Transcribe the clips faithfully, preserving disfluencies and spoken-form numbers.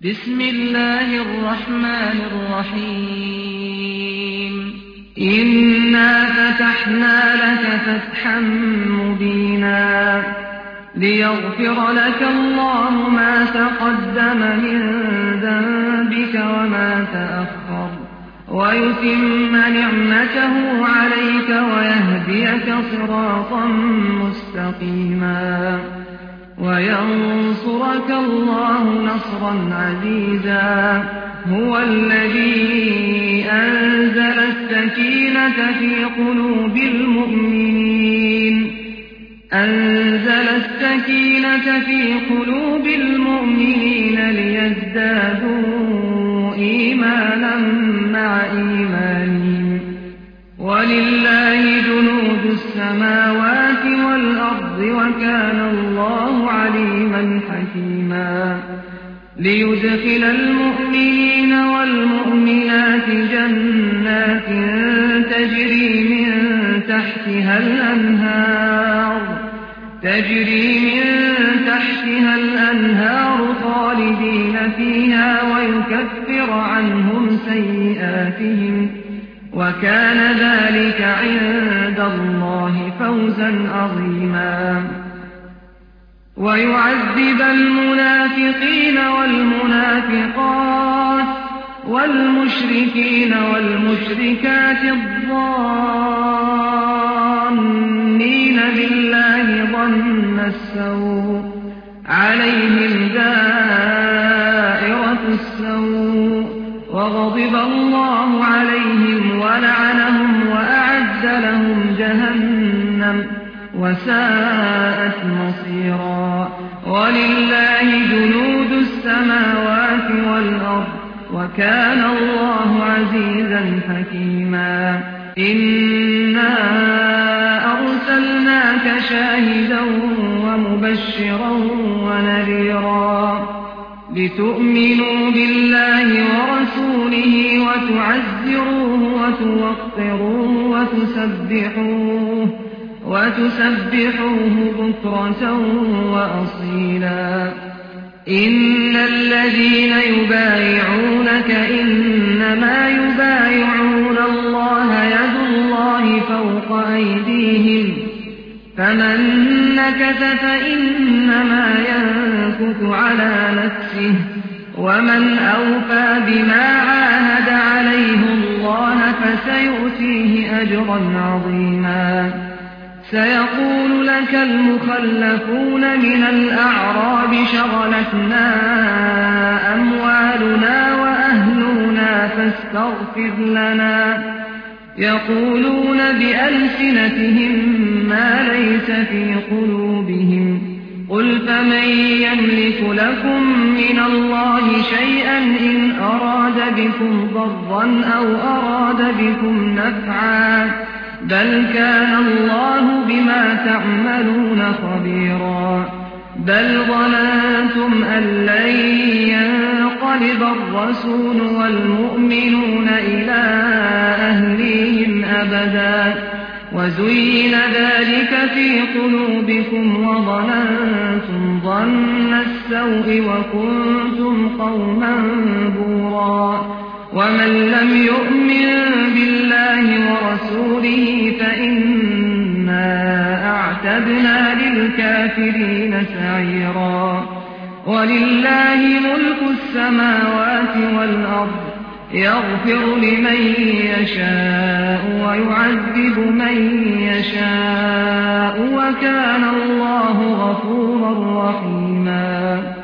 بسم الله الرحمن الرحيم إنا فتحنا لك فتحا مبينا ليغفر لك الله ما تقدم من ذنبك وما تأخر ويتم نعمته عليك ويهديك صراطا مستقيما وينصرك الله نصرا عزيزا هو الذي أنزل السكينة في قلوب المؤمنين أنزل السكينة في قلوب المؤمنين ليزدادوا إيمانا مع إيمانهم ولله جنود السماوات والأرض وكان الله عليما حكيما ليدخل المؤمنين والمؤمنات جنات تجري من تحتها الأنهار تجري من تحتها الأنهار خالدين فيها ويكفر عنهم سيئاتهم وكان ذلك عند الله فوزا عظيما ويعذب المنافقين والمنافقات والمشركين والمشركات الظانين بالله ظن السوء عليهم دائرة السوء وغضب الله عليهم ولعنهم وأعد لهم جهنم وساءت مصيرا ولله جنود السماوات والأرض وكان الله عزيزا حكيما إنا أرسلناك شاهدا ومبشرا ونذيرا لتؤمنوا بالله ورسوله وتعزروه وتوقروه وتسبحوه وتسبحوه بكرة وأصيلا إن الذين يبايعونك إنما يبايعون الله يد الله فوق أيديهم فمن نكث فإنما ينكث على نفسه ومن أوفى بما عاهد عليه الله فسيؤتيه أجرا عظيما سيقول لك المخلفون من الأعراب شغلتنا أموالنا وأهلنا فاستغفر لنا يقولون بألسنتهم ما ليس في قلوبهم قل فمن يملك لكم من الله شيئا إن أراد بكم ضرا أو أراد بكم نفعا بل كان الله بما تعملون خبيرا بل ظننتم أن لن ينقلب الرسول والمؤمنون إلى أهليهم أبدا وزين ذلك في قلوبكم وظننتم ظن السوء وكنتم قوما بورا ومن لم يؤمن بالله ورسوله فإنا أعتدنا للكافرين سعيرا ولله ملك السماوات والأرض يغفر لمن يشاء ويعذب من يشاء وكان الله غفورا رحيما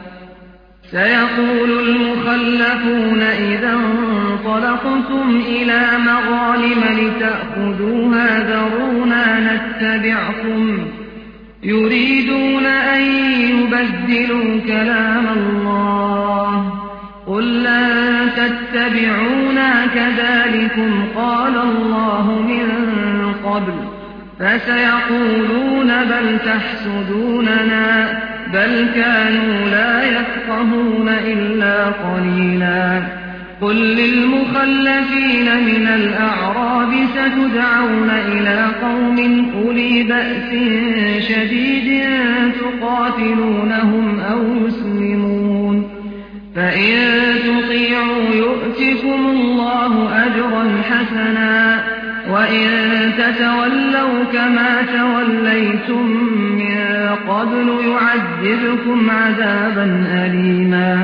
سيقول المخلفون إذا انطلقتم إلى مغانم لتأخذوها ذرونا نتبعكم يريدون أن يبدلوا كلام الله قل لن تتبعونا كذلكم قال الله من قبل فسيقولون بل تحسدوننا بل كانوا لا يفقهون إلا قليلا قل للمخلفين من الأعراب ستدعون إلى قوم أولي بأس شديد تقاتلونهم أو يسلمون فإن تطيعوا يؤتكم الله أجرا حسنا وإن تتولوا كما توليتم من قبل يعذبكم عذابا أليما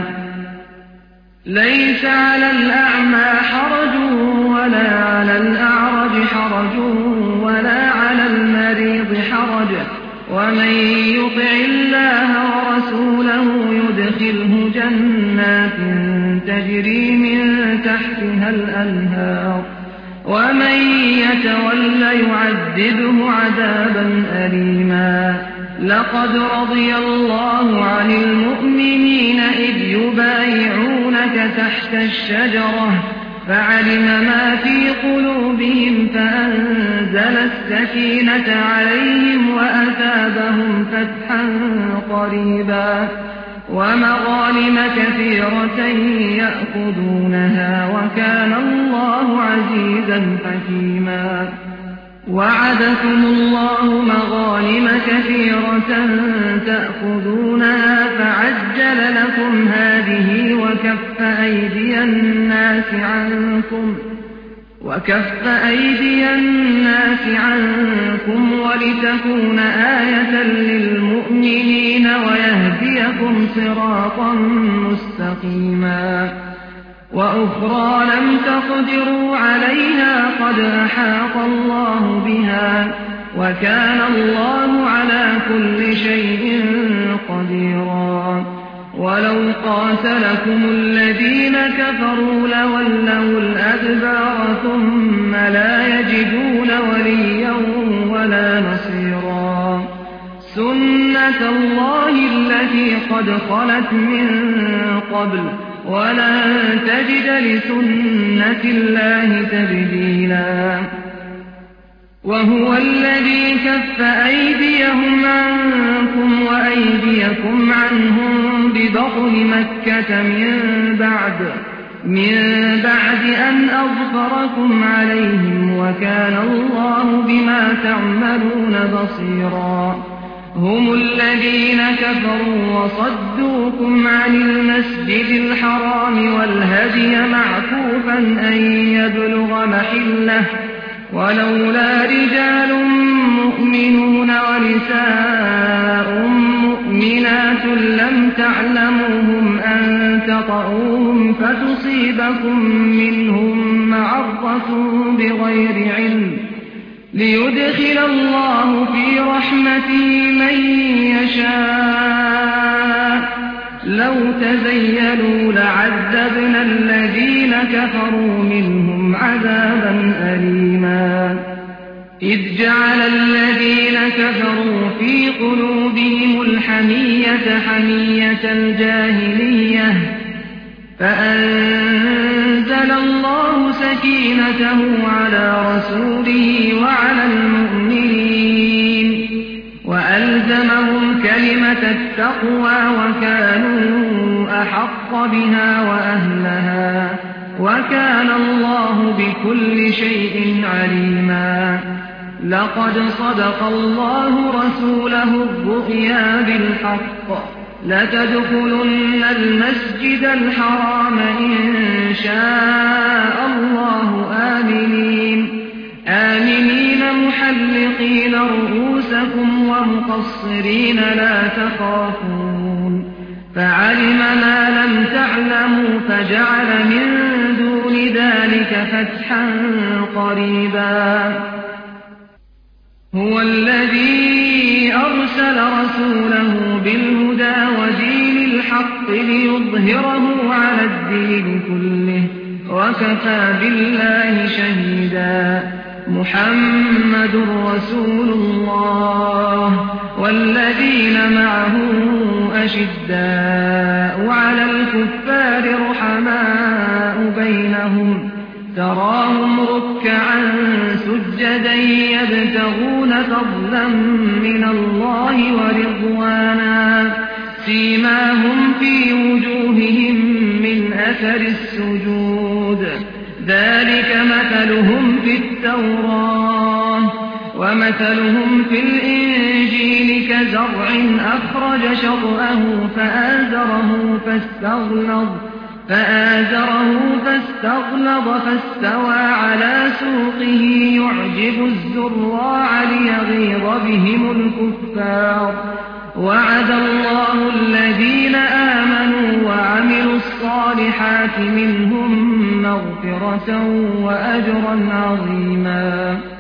ليس على الأعمى حرج ولا على الأعرج حرج ولا على المريض حرج ومن يطع الله ورسوله يدخله جنات تجري من تحتها الأنهار ومن يتول يعذبه عذابا أليما لقد رضي الله عن المؤمنين إذ يبايعونك تحت الشجرة فعلم ما في قلوبهم فأنزل السكينة عليهم وأثابهم فتحا قريبا ومغانم كثيرة يأخذونها وكان الله عزيزا حكيما وعدكم الله مغانم كثيرة تأخذونها فعجل لكم هذه وكف أيدي الناس عنكم وكف أيدي الناس عنكم ولتكون آية للمؤمنين ويهديكم صراطا مستقيما وأخرى لم تقدروا عليها قد أحاط الله بها وكان الله على كل شيء قديرا ولو قاتلكم الذين كفروا لولوا الأدبار ثم لا يجدون وليا ولا نصيرا سنة الله التي قد خلت من قبل ولن تجد لسنة الله تبديلا وهو الذي كف أيديهم عنكم وأيديكم عنهم ببطن مكة من بعد من بعد أن أظفركم عليهم وكان الله بما تعملون بصيرا هم الذين كفروا وصدوكم عن المسجد الحرام والهدي معكوفا أن يبلغ محله ولولا رجال مؤمنون ونساء مؤمنات لم تعلموهم أن تطؤوهم فتصيبكم منهم معرة بغير علم ليدخل الله في رحمته من يشاء لو تزيلوا لعذبنا الذين كفروا منهم عذابا أليما إذ جعل الذين كفروا في قلوبهم الحمية حمية الجاهلية فأنزل الله سكينته على رسوله وعلى المؤمنين وألزمهم كلمة التقوى وكانوا أحق بها وأهلها وكان الله بكل شيء عليما لقد صدق الله رسوله الرؤيا بالحق لتدخلن المسجد الحرام إن شاء الله آمنين آمنين محلقين رؤوسكم ومقصرين لا تخافون فعلم ما لم تعلموا فجعل من دون ذلك فتحا قريبا هو الذي أرسل رسوله بالهدى ودين الحق ليظهره على الدين كله وكفى بالله شهيدا محمد رسول الله والذين معه أشداء على الكفار رحماء بينهم تراهم ركعا سجدا يبتغون فضلا من الله ورضوانا سيماهم في وجوههم من أثر السجود ذلك مثلهم في التوراة ومثلهم في الإنجيل كزرع أخرج شطأه فآزره فاستغلظ فآزره فاستغلظ فاستوى على سوقه يعجب الزراع ليغيظ بهم الكفار وعد الله الذين آمنوا وعملوا الصالحات منهم مغفرة وأجرا عظيما.